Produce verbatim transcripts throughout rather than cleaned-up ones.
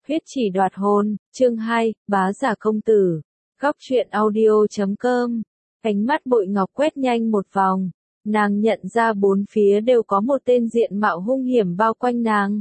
Huyết chỉ đoạt hồn, chương hai, bá giả công tử. Góc truyện audio chấm com. Ánh mắt Bội Ngọc quét nhanh một vòng, nàng nhận ra bốn phía đều có một tên diện mạo hung hiểm bao quanh nàng.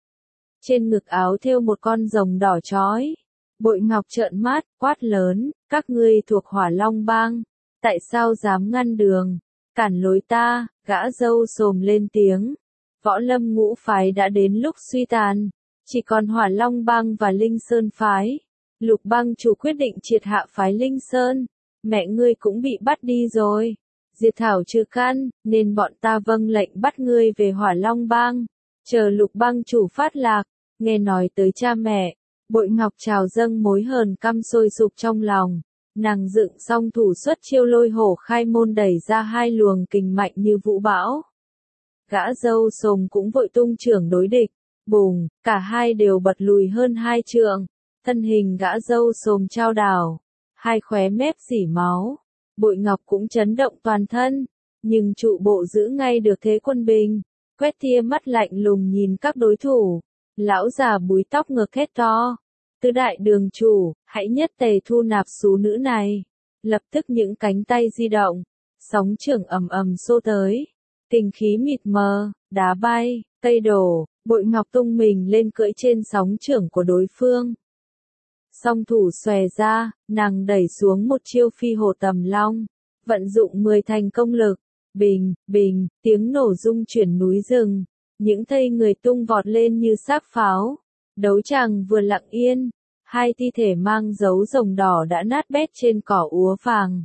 Trên ngực áo thêu một con rồng đỏ chói. Bội Ngọc trợn mắt, quát lớn, các ngươi thuộc Hỏa Long Bang, tại sao dám ngăn đường, cản lối ta? Gã râu xồm lên tiếng. Võ Lâm ngũ phái đã đến lúc suy tàn, chỉ còn Hỏa Long Bang và Linh Sơn phái. Lục Bang chủ quyết định triệt hạ phái Linh Sơn, mẹ ngươi cũng bị bắt đi rồi. Diệt thảo trừ căn, nên bọn ta vâng lệnh bắt ngươi về Hỏa Long Bang, chờ Lục Bang chủ phát lạc. Nghe nói tới cha mẹ, Bội Ngọc trào dâng mối hờn căm sôi sục trong lòng. Nàng dựng xong thủ xuất chiêu lôi hổ khai môn đẩy ra hai luồng kình mạnh như vũ bão. Gã râu xồm cũng vội tung trưởng đối địch. Bùng, cả hai đều bật lùi hơn hai trượng. Thân hình gã râu xồm trao đảo, hai khóe mép rỉ máu. Bội Ngọc cũng chấn động toàn thân, nhưng trụ bộ giữ ngay được thế quân bình. Quét tia mắt lạnh lùng nhìn các đối thủ. Lão già búi tóc ngược hét to. Tứ đại đường chủ, hãy nhất tề thu nạp xú nữ này. Lập tức những cánh tay di động, sóng trưởng ầm ầm xô tới. Kình khí mịt mờ, đá bay, cây đổ. Bội Ngọc tung mình lên cưỡi trên sóng trưởng của đối phương. Song thủ xòe ra, nàng đẩy xuống một chiêu phi hổ tầm long. Vận dụng mười thành công lực. Bình, bình, tiếng nổ rung chuyển núi rừng. Những thây người tung vọt lên như xác pháo. Đấu tràng vừa lặng yên, hai thi thể mang dấu rồng đỏ đã nát bét trên cỏ úa vàng.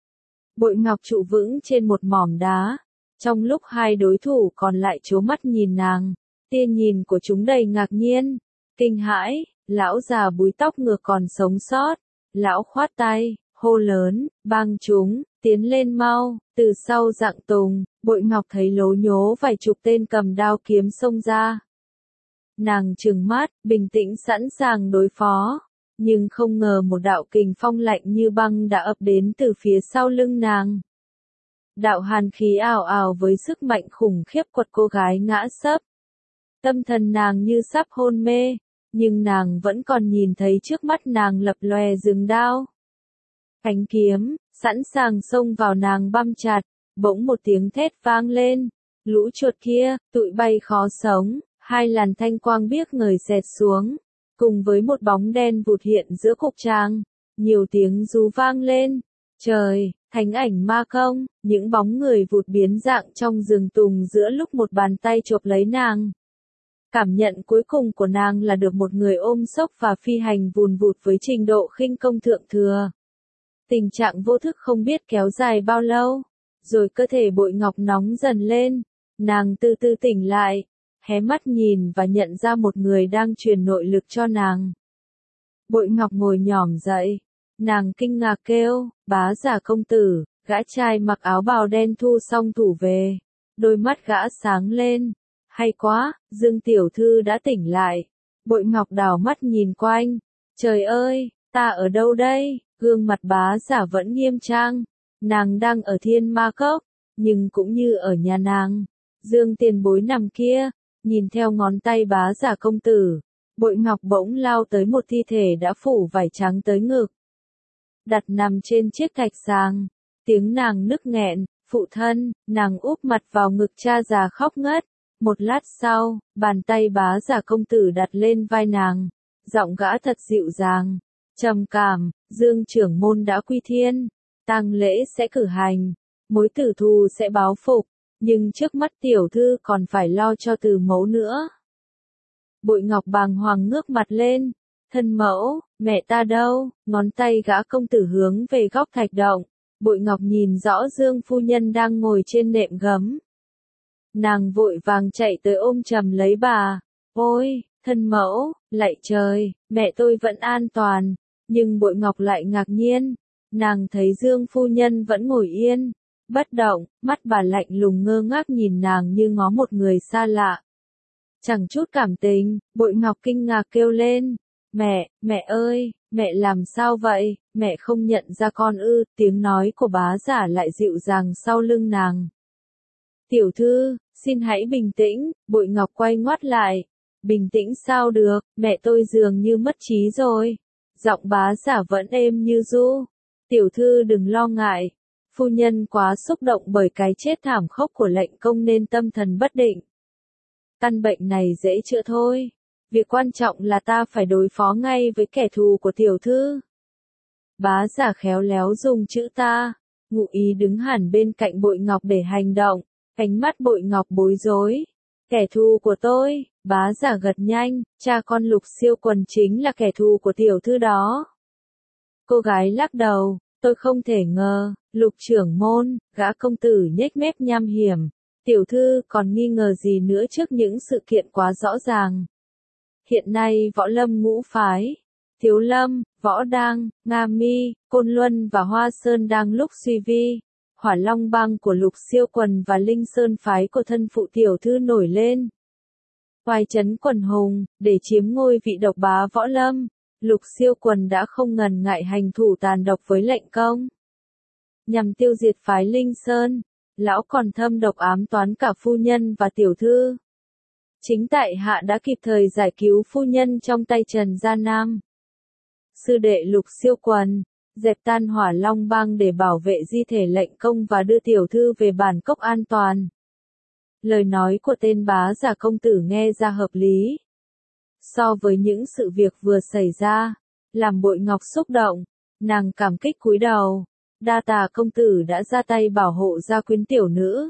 Bội Ngọc trụ vững trên một mỏm đá. Trong lúc hai đối thủ còn lại trố mắt nhìn nàng, tia nhìn của chúng đầy ngạc nhiên, kinh hãi. Lão già búi tóc ngược còn sống sót. Lão khoát tay, hô lớn, bang chúng, tiến lên mau. Từ sau rặng tùng, Bội Ngọc thấy lố nhố vài chục tên cầm đao kiếm xông ra. Nàng trừng mắt, bình tĩnh sẵn sàng đối phó. Nhưng không ngờ một đạo kình phong lạnh như băng đã ập đến từ phía sau lưng nàng. Đạo hàn khí ảo ảo với sức mạnh khủng khiếp quật cô gái ngã sấp. Tâm thần nàng như sắp hôn mê, nhưng nàng vẫn còn nhìn thấy trước mắt nàng lập lòe rừng đao. Cánh kiếm, sẵn sàng xông vào nàng băm chặt, bỗng một tiếng thét vang lên. Lũ chuột kia, tụi bay khó sống, hai làn thanh quang biếc ngời xẹt xuống, cùng với một bóng đen vụt hiện giữa cục tràng. Nhiều tiếng rú vang lên. Trời, thánh ảnh ma công, những bóng người vụt biến dạng trong rừng tùng giữa lúc một bàn tay chộp lấy nàng. Cảm nhận cuối cùng của nàng là được một người ôm xốc và phi hành vùn vụt với trình độ khinh công thượng thừa. Tình trạng vô thức không biết kéo dài bao lâu, rồi cơ thể Bội Ngọc nóng dần lên, nàng từ từ tỉnh lại, hé mắt nhìn và nhận ra một người đang truyền nội lực cho nàng. Bội Ngọc ngồi nhỏm dậy, nàng kinh ngạc kêu, bá giả công tử. Gã trai mặc áo bào đen thu xong thủ về, đôi mắt gã sáng lên. Hay quá, Dương tiểu thư đã tỉnh lại. Bội Ngọc đảo mắt nhìn quanh. Trời ơi, ta ở đâu đây? Gương mặt bá giả vẫn nghiêm trang. Nàng đang ở Thiên Ma Cốc, nhưng cũng như ở nhà nàng. Dương tiền bối nằm kia. Nhìn theo ngón tay bá giả công tử, Bội Ngọc bỗng lao tới một thi thể đã phủ vải trắng tới ngực. Đặt nằm trên chiếc thạch sàng. Tiếng nàng nức nghẹn, phụ thân. Nàng úp mặt vào ngực cha già khóc ngất. Một lát sau, bàn tay bá giả công tử đặt lên vai nàng. Giọng gã thật dịu dàng, trầm cảm. Dương trưởng môn đã quy thiên, tang lễ sẽ cử hành, mối tử thù sẽ báo phục, nhưng trước mắt tiểu thư còn phải lo cho từ mẫu nữa. Bội Ngọc bàng hoàng ngước mặt lên. Thân mẫu, mẹ ta đâu? Ngón tay gã công tử hướng về góc thạch động. Bội Ngọc nhìn rõ Dương phu nhân đang ngồi trên nệm gấm. Nàng vội vàng chạy tới ôm chầm lấy bà. Ôi, thân mẫu, lạy trời, mẹ tôi vẫn an toàn. Nhưng Bội Ngọc lại ngạc nhiên. Nàng thấy Dương phu nhân vẫn ngồi yên, bất động, mắt bà lạnh lùng ngơ ngác nhìn nàng như ngó một người xa lạ. Chẳng chút cảm tình, Bội Ngọc kinh ngạc kêu lên. Mẹ, mẹ ơi, mẹ làm sao vậy? Mẹ không nhận ra con ư? Tiếng nói của bá giả lại dịu dàng sau lưng nàng. Tiểu thư, xin hãy bình tĩnh. Bội Ngọc quay ngoắt lại. Bình tĩnh sao được, mẹ tôi dường như mất trí rồi. Giọng bá giả vẫn êm như ru. Tiểu thư đừng lo ngại. Phu nhân quá xúc động bởi cái chết thảm khốc của lệnh công nên tâm thần bất định. Căn bệnh này dễ chữa thôi. Việc quan trọng là ta phải đối phó ngay với kẻ thù của tiểu thư. Bá giả khéo léo dùng chữ ta. Ngụ ý đứng hẳn bên cạnh Bội Ngọc để hành động. Ánh mắt Bội Ngọc bối rối. Kẻ thù của tôi, bá giả gật nhanh, cha con Lục Siêu Quần chính là kẻ thù của tiểu thư đó. Cô gái lắc đầu, tôi không thể ngờ, Lục trưởng môn, gã công tử nhếch mép nham hiểm. Tiểu thư còn nghi ngờ gì nữa trước những sự kiện quá rõ ràng. Hiện nay võ lâm ngũ phái, Thiếu Lâm, Võ Đang, Nga Mi, Côn Luân và Hoa Sơn đang lúc suy vi. Hỏa Long bang của Lục Siêu Quần và Linh Sơn phái của thân phụ tiểu thư nổi lên. Oai chấn quần hùng, để chiếm ngôi vị độc bá võ lâm, Lục Siêu Quần đã không ngần ngại hành thủ tàn độc với lệnh công. Nhằm tiêu diệt phái Linh Sơn, lão còn thâm độc ám toán cả phu nhân và tiểu thư. Chính tại hạ đã kịp thời giải cứu phu nhân trong tay Trần Gia Nam. Sư đệ Lục Siêu Quần, dẹp tan Hỏa Long bang để bảo vệ di thể lệnh công và đưa tiểu thư về bản cốc an toàn. Lời nói của tên bá giả công tử nghe ra hợp lý. So với những sự việc vừa xảy ra, làm Bội Ngọc xúc động, nàng cảm kích cúi đầu. Đa tà công tử đã ra tay bảo hộ gia quyến tiểu nữ.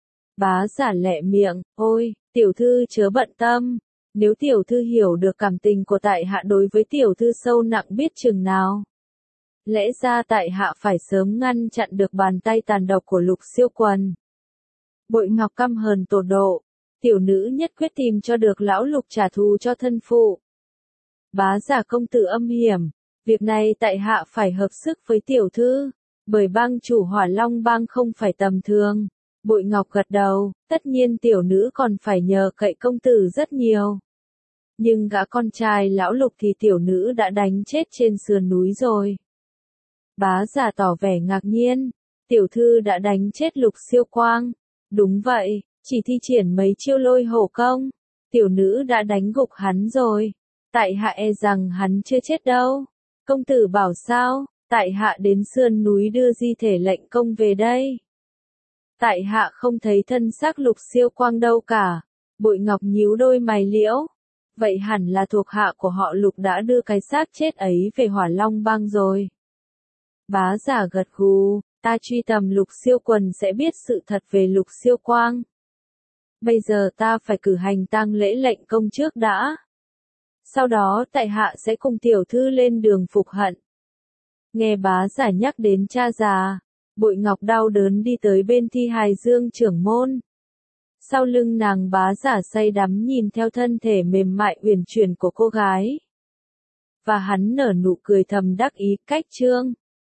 Bá giả lẹ miệng, ôi, tiểu thư chớ bận tâm. Nếu tiểu thư hiểu được cảm tình của tại hạ đối với tiểu thư sâu nặng biết chừng nào. Lẽ ra tại hạ phải sớm ngăn chặn được bàn tay tàn độc của Lục Siêu Quần. Bội Ngọc căm hờn tột độ, tiểu nữ nhất quyết tìm cho được lão Lục trả thù cho thân phụ. Bá giả công tử âm hiểm, việc này tại hạ phải hợp sức với tiểu thư, bởi bang chủ Hỏa Long bang không phải tầm thường. Bội Ngọc gật đầu, tất nhiên tiểu nữ còn phải nhờ cậy công tử rất nhiều. Nhưng gã con trai lão Lục thì tiểu nữ đã đánh chết trên sườn núi rồi. Bá giả tỏ vẻ ngạc nhiên, tiểu thư đã đánh chết Lục Siêu Quang. Đúng vậy, chỉ thi triển mấy chiêu lôi hổ công, tiểu nữ đã đánh gục hắn rồi. Tại hạ e rằng hắn chưa chết đâu. Công tử bảo sao, tại hạ đến sườn núi đưa di thể lệnh công về đây. Tại hạ không thấy thân xác Lục Siêu Quang đâu cả. Bội Ngọc nhíu đôi mày liễu. Vậy hẳn là thuộc hạ của họ Lục đã đưa cái xác chết ấy về Hỏa Long bang rồi. Bá giả gật gù, ta truy tầm Lục Siêu Quần sẽ biết sự thật về Lục Siêu Quang. Bây giờ ta phải cử hành tang lễ lệnh công trước đã. Sau đó tại hạ sẽ cùng tiểu thư lên đường phục hận. Nghe bá giả nhắc đến cha già, Bội Ngọc đau đớn đi tới bên thi hài Dương trưởng môn. Sau lưng nàng bá giả say đắm nhìn theo thân thể mềm mại uyển chuyển của cô gái. Và hắn nở nụ cười thầm đắc ý, cách trương.